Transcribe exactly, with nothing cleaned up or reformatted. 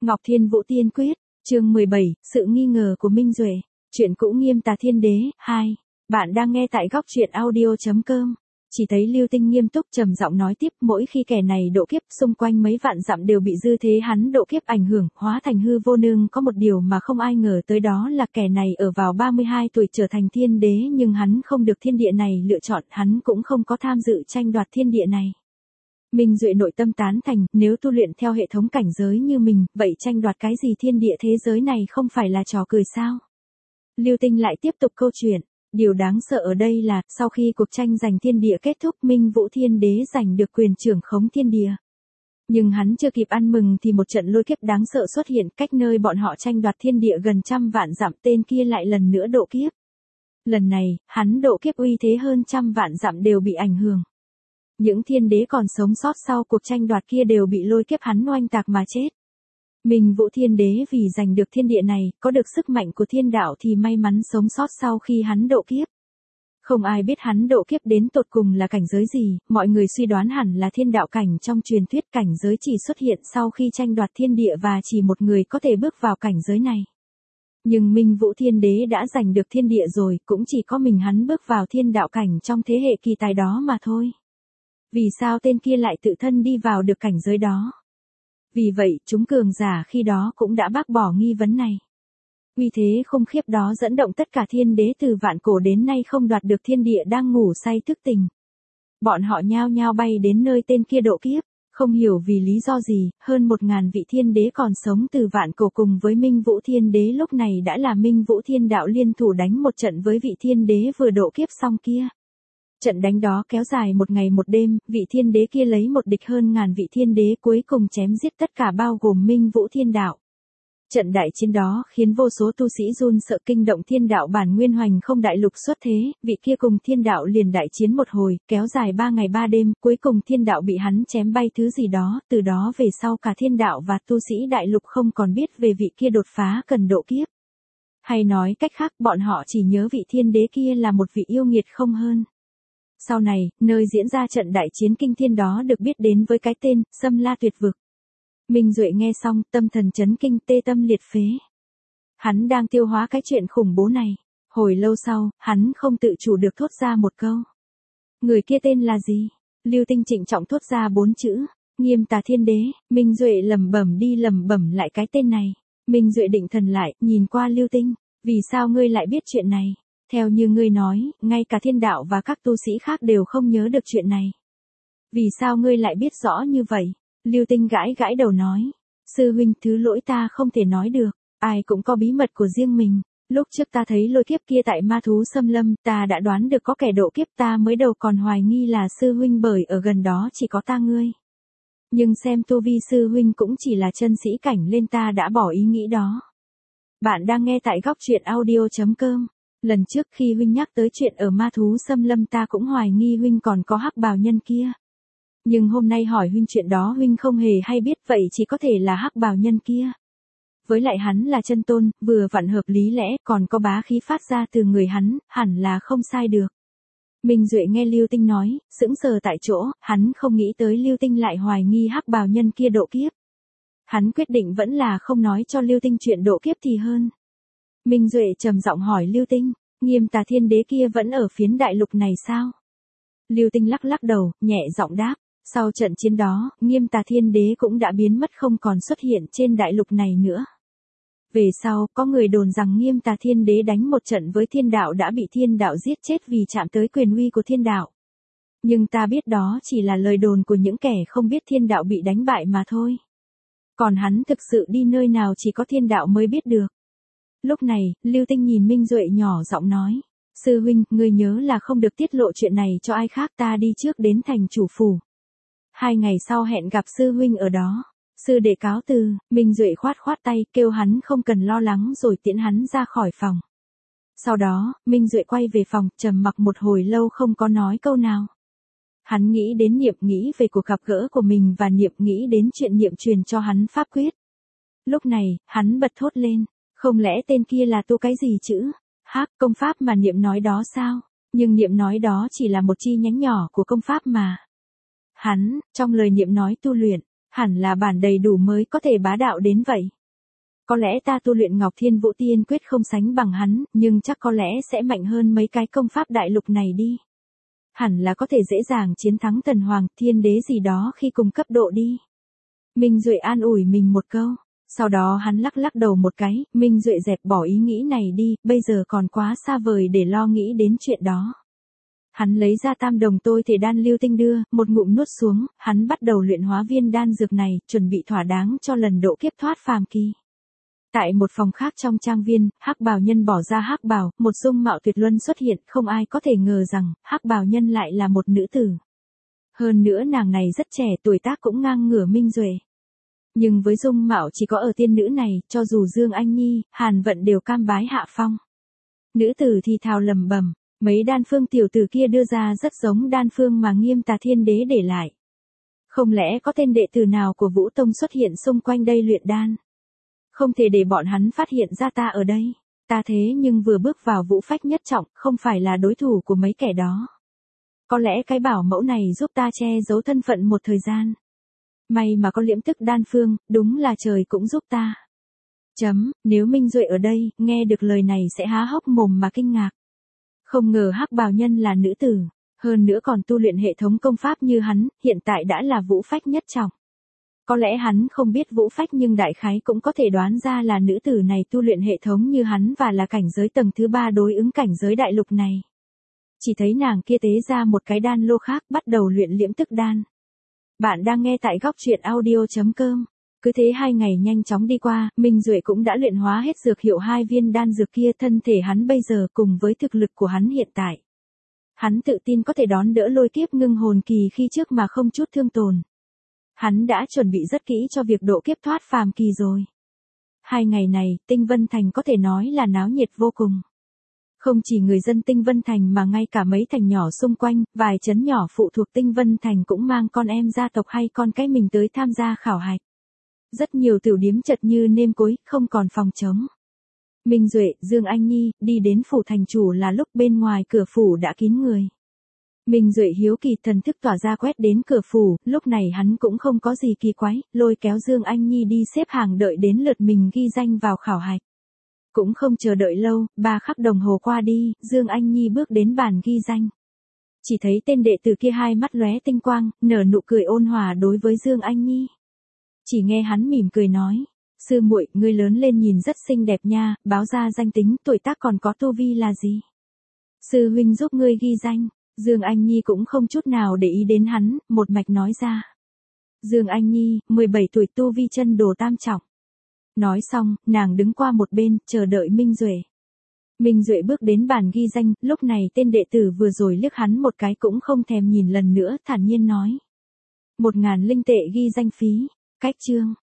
Ngọc Thiên Vũ Tiên Quyết, chương mười bảy, sự nghi ngờ của Minh Duệ, chuyện cũ Nghiêm Tà Thiên Đế, hai. Bạn đang nghe tại góc truyện audio chấm com. Chỉ thấy Lưu Tinh nghiêm túc trầm giọng nói tiếp, mỗi khi kẻ này độ kiếp, xung quanh mấy vạn dặm đều bị dư thế hắn độ kiếp ảnh hưởng, hóa thành hư vô nương có một điều mà không ai ngờ tới, đó là kẻ này ở vào ba mươi hai tuổi trở thành thiên đế, nhưng hắn không được thiên địa này lựa chọn, hắn cũng không có tham dự tranh đoạt thiên địa này. Minh Duệ nội tâm tán thành, nếu tu luyện theo hệ thống cảnh giới như mình, vậy tranh đoạt cái gì thiên địa thế giới này không phải là trò cười sao? Lưu Tinh lại tiếp tục câu chuyện. Điều đáng sợ ở đây là, sau khi cuộc tranh giành thiên địa kết thúc, Minh Vũ Thiên Đế giành được quyền trưởng khống thiên địa. Nhưng hắn chưa kịp ăn mừng thì một trận lôi kiếp đáng sợ xuất hiện, cách nơi bọn họ tranh đoạt thiên địa gần trăm vạn dặm, tên kia lại lần nữa độ kiếp. Lần này, hắn độ kiếp uy thế hơn trăm vạn dặm đều bị ảnh hưởng. Những thiên đế còn sống sót sau cuộc tranh đoạt kia đều bị lôi kiếp hắn oanh tạc mà chết. Minh Vũ Thiên Đế vì giành được thiên địa này, có được sức mạnh của thiên đạo thì may mắn sống sót sau khi hắn độ kiếp. Không ai biết hắn độ kiếp đến tột cùng là cảnh giới gì, mọi người suy đoán hẳn là thiên đạo cảnh trong truyền thuyết, cảnh giới chỉ xuất hiện sau khi tranh đoạt thiên địa và chỉ một người có thể bước vào cảnh giới này. Nhưng Minh Vũ Thiên Đế đã giành được thiên địa rồi, cũng chỉ có mình hắn bước vào thiên đạo cảnh trong thế hệ kỳ tài đó mà thôi. Vì sao tên kia lại tự thân đi vào được cảnh giới đó? Vì vậy, chúng cường giả khi đó cũng đã bác bỏ nghi vấn này. Uy thế khủng khiếp đó dẫn động tất cả thiên đế từ vạn cổ đến nay không đoạt được thiên địa đang ngủ say thức tỉnh. Bọn họ nhao nhao bay đến nơi tên kia độ kiếp, không hiểu vì lý do gì, hơn một ngàn vị thiên đế còn sống từ vạn cổ cùng với Minh Vũ Thiên Đế lúc này đã là Minh Vũ Thiên Đạo liên thủ đánh một trận với vị thiên đế vừa độ kiếp xong kia. Trận đánh đó kéo dài một ngày một đêm, vị thiên đế kia lấy một địch hơn ngàn vị thiên đế, cuối cùng chém giết tất cả bao gồm Minh Vũ Thiên Đạo. Trận đại chiến đó khiến vô số tu sĩ run sợ, kinh động thiên đạo bản nguyên hoành không đại lục xuất thế, vị kia cùng thiên đạo liền đại chiến một hồi, kéo dài ba ngày ba đêm, cuối cùng thiên đạo bị hắn chém bay thứ gì đó, từ đó về sau cả thiên đạo và tu sĩ đại lục không còn biết về vị kia đột phá cần độ kiếp. Hay nói cách khác, bọn họ chỉ nhớ vị thiên đế kia là một vị yêu nghiệt không hơn. Sau này, nơi diễn ra trận đại chiến kinh thiên đó được biết đến với cái tên, Xâm La Tuyệt Vực. Minh Duệ nghe xong, tâm thần chấn kinh, tê tâm liệt phế. Hắn đang tiêu hóa cái chuyện khủng bố này. Hồi lâu sau, hắn không tự chủ được thốt ra một câu. Người kia tên là gì? Lưu Tinh trịnh trọng thốt ra bốn chữ. Nghiêm Tà Thiên Đế. Minh Duệ lẩm bẩm đi lẩm bẩm lại cái tên này. Minh Duệ định thần lại, nhìn qua Lưu Tinh. Vì sao ngươi lại biết chuyện này? Theo như ngươi nói, ngay cả thiên đạo và các tu sĩ khác đều không nhớ được chuyện này. Vì sao ngươi lại biết rõ như vậy? Lưu Tinh gãi gãi đầu nói. Sư huynh, thứ lỗi ta không thể nói được. Ai cũng có bí mật của riêng mình. Lúc trước ta thấy lôi kiếp kia tại ma thú xâm lâm, ta đã đoán được có kẻ độ kiếp, ta mới đầu còn hoài nghi là sư huynh bởi ở gần đó chỉ có ta ngươi. Nhưng xem tu vi sư huynh cũng chỉ là chân sĩ cảnh lên, ta đã bỏ ý nghĩ đó. Bạn đang nghe tại góc truyện audio chấm com. Lần trước khi huynh nhắc tới chuyện ở ma thú xâm lâm, ta cũng hoài nghi huynh còn có hắc bào nhân kia. Nhưng hôm nay hỏi huynh chuyện đó huynh không hề hay biết, vậy chỉ có thể là hắc bào nhân kia. Với lại hắn là chân tôn, vừa vặn hợp lý lẽ, còn có bá khí phát ra từ người hắn, hẳn là không sai được. Minh Duệ nghe Lưu Tinh nói, sững sờ tại chỗ, hắn không nghĩ tới Lưu Tinh lại hoài nghi hắc bào nhân kia độ kiếp. Hắn quyết định vẫn là không nói cho Lưu Tinh chuyện độ kiếp thì hơn. Minh Duệ trầm giọng hỏi Lưu Tinh, Nghiêm Tà Thiên Đế kia vẫn ở phiến đại lục này sao? Lưu Tinh lắc lắc đầu, nhẹ giọng đáp, sau trận chiến đó, Nghiêm Tà Thiên Đế cũng đã biến mất không còn xuất hiện trên đại lục này nữa. Về sau, có người đồn rằng Nghiêm Tà Thiên Đế đánh một trận với thiên đạo đã bị thiên đạo giết chết vì chạm tới quyền uy của thiên đạo. Nhưng ta biết đó chỉ là lời đồn của những kẻ không biết thiên đạo bị đánh bại mà thôi. Còn hắn thực sự đi nơi nào chỉ có thiên đạo mới biết được. Lúc này, Lưu Tinh nhìn Minh Duệ nhỏ giọng nói. Sư huynh, ngươi nhớ là không được tiết lộ chuyện này cho ai khác, ta đi trước đến thành chủ phủ. Hai ngày sau hẹn gặp sư huynh ở đó. Sư đệ cáo từ, Minh Duệ khoát khoát tay, kêu hắn không cần lo lắng rồi tiễn hắn ra khỏi phòng. Sau đó, Minh Duệ quay về phòng, trầm mặc một hồi lâu không có nói câu nào. Hắn nghĩ đến Niệm, nghĩ về cuộc gặp gỡ của mình và Niệm, nghĩ đến chuyện Niệm truyền cho hắn pháp quyết. Lúc này, hắn bật thốt lên. Không lẽ tên kia là tu cái gì chữ? Hắc, công pháp mà Niệm nói đó sao? Nhưng Niệm nói đó chỉ là một chi nhánh nhỏ của công pháp mà. Hắn, trong lời Niệm nói tu luyện, Hẳn là bản đầy đủ mới có thể bá đạo đến vậy. Có lẽ ta tu luyện Ngọc Thiên Vũ Tiên Quyết không sánh bằng hắn, nhưng chắc có lẽ sẽ mạnh hơn mấy cái công pháp đại lục này đi. Hẳn là có thể dễ dàng chiến thắng Tần Hoàng, Thiên Đế gì đó khi cùng cấp độ đi. Minh Duệ an ủi mình một câu. Sau đó hắn lắc lắc đầu một cái, Minh Duệ dẹp bỏ ý nghĩ này đi, bây giờ còn quá xa vời để lo nghĩ đến chuyện đó. Hắn lấy ra tam đồng tôi thể đan lưu tinh đưa, một ngụm nuốt xuống, hắn bắt đầu luyện hóa viên đan dược này, chuẩn bị thỏa đáng cho lần độ kiếp thoát phàm kỳ. Tại một phòng khác trong trang viên, Hắc Bào Nhân bỏ ra hắc bào, một dung mạo tuyệt luân xuất hiện, không ai có thể ngờ rằng Hắc Bào Nhân lại là một nữ tử. Hơn nữa nàng này rất trẻ, tuổi tác cũng ngang ngửa Minh Duệ. Nhưng với dung mạo chỉ có ở tiên nữ này, cho dù Dương Anh Nhi, Hàn Vận đều cam bái hạ phong. Nữ tử thì thào lầm bầm, mấy đan phương tiểu tử kia đưa ra rất giống đan phương mà Nghiêm Tà Thiên Đế để lại. Không lẽ có tên đệ tử nào của Vũ Tông xuất hiện xung quanh đây luyện đan? Không thể để bọn hắn phát hiện ra ta ở đây. Ta thế nhưng vừa bước vào vũ phách nhất trọng, không phải là đối thủ của mấy kẻ đó. Có lẽ cái bảo mẫu này giúp ta che giấu thân phận một thời gian. May mà có liễm tức đan phương, đúng là trời cũng giúp ta. Chấm, nếu Minh Duệ ở đây, nghe được lời này sẽ há hốc mồm mà kinh ngạc. Không ngờ Hắc Bào Nhân là nữ tử, hơn nữa còn tu luyện hệ thống công pháp như hắn, hiện tại đã là vũ phách nhất trọng. Có lẽ hắn không biết vũ phách nhưng đại khái cũng có thể đoán ra là nữ tử này tu luyện hệ thống như hắn và là cảnh giới tầng thứ ba đối ứng cảnh giới đại lục này. Chỉ thấy nàng kia tế ra một cái đan lô khác bắt đầu luyện liễm tức đan. Bạn đang nghe tại góc truyện audio chấm com. Cứ thế hai ngày nhanh chóng đi qua, Minh Duệ cũng đã luyện hóa hết dược hiệu hai viên đan dược kia, thân thể hắn bây giờ cùng với thực lực của hắn hiện tại. Hắn tự tin có thể đón đỡ lôi kiếp ngưng hồn kỳ khi trước mà không chút thương tổn. Hắn đã chuẩn bị rất kỹ cho việc độ kiếp thoát phàm kỳ rồi. Hai ngày này, Tinh Vân Thành có thể nói là náo nhiệt vô cùng. Không chỉ người dân Tinh Vân Thành mà ngay cả mấy thành nhỏ xung quanh, vài trấn nhỏ phụ thuộc Tinh Vân Thành cũng mang con em gia tộc hay con cái mình tới tham gia khảo hạch. Rất nhiều tiểu điếm chật như nêm cối, không còn phòng trống. Minh Duệ, Dương Anh Nhi, đi đến phủ thành chủ là lúc bên ngoài cửa phủ đã kín người. Minh Duệ hiếu kỳ thần thức tỏa ra quét đến cửa phủ, lúc này hắn cũng không có gì kỳ quái, lôi kéo Dương Anh Nhi đi xếp hàng đợi đến lượt mình ghi danh vào khảo hạch. Cũng không chờ đợi lâu, ba khắc đồng hồ qua đi, Dương Anh Nhi bước đến bàn ghi danh. Chỉ thấy tên đệ tử kia hai mắt lóe tinh quang, nở nụ cười ôn hòa đối với Dương Anh Nhi. Chỉ nghe hắn mỉm cười nói, sư muội, ngươi lớn lên nhìn rất xinh đẹp nha, báo ra danh tính, tuổi tác còn có tu vi là gì? Sư huynh giúp ngươi ghi danh. Dương Anh Nhi cũng không chút nào để ý đến hắn, một mạch nói ra. Dương Anh Nhi, mười bảy tuổi, tu vi chân đồ tam trọng. Nói xong, nàng đứng qua một bên, chờ đợi Minh Duệ. Minh Duệ bước đến bàn ghi danh, lúc này tên đệ tử vừa rồi liếc hắn một cái cũng không thèm nhìn lần nữa, thản nhiên nói. Một ngàn linh tệ ghi danh phí, cách chương.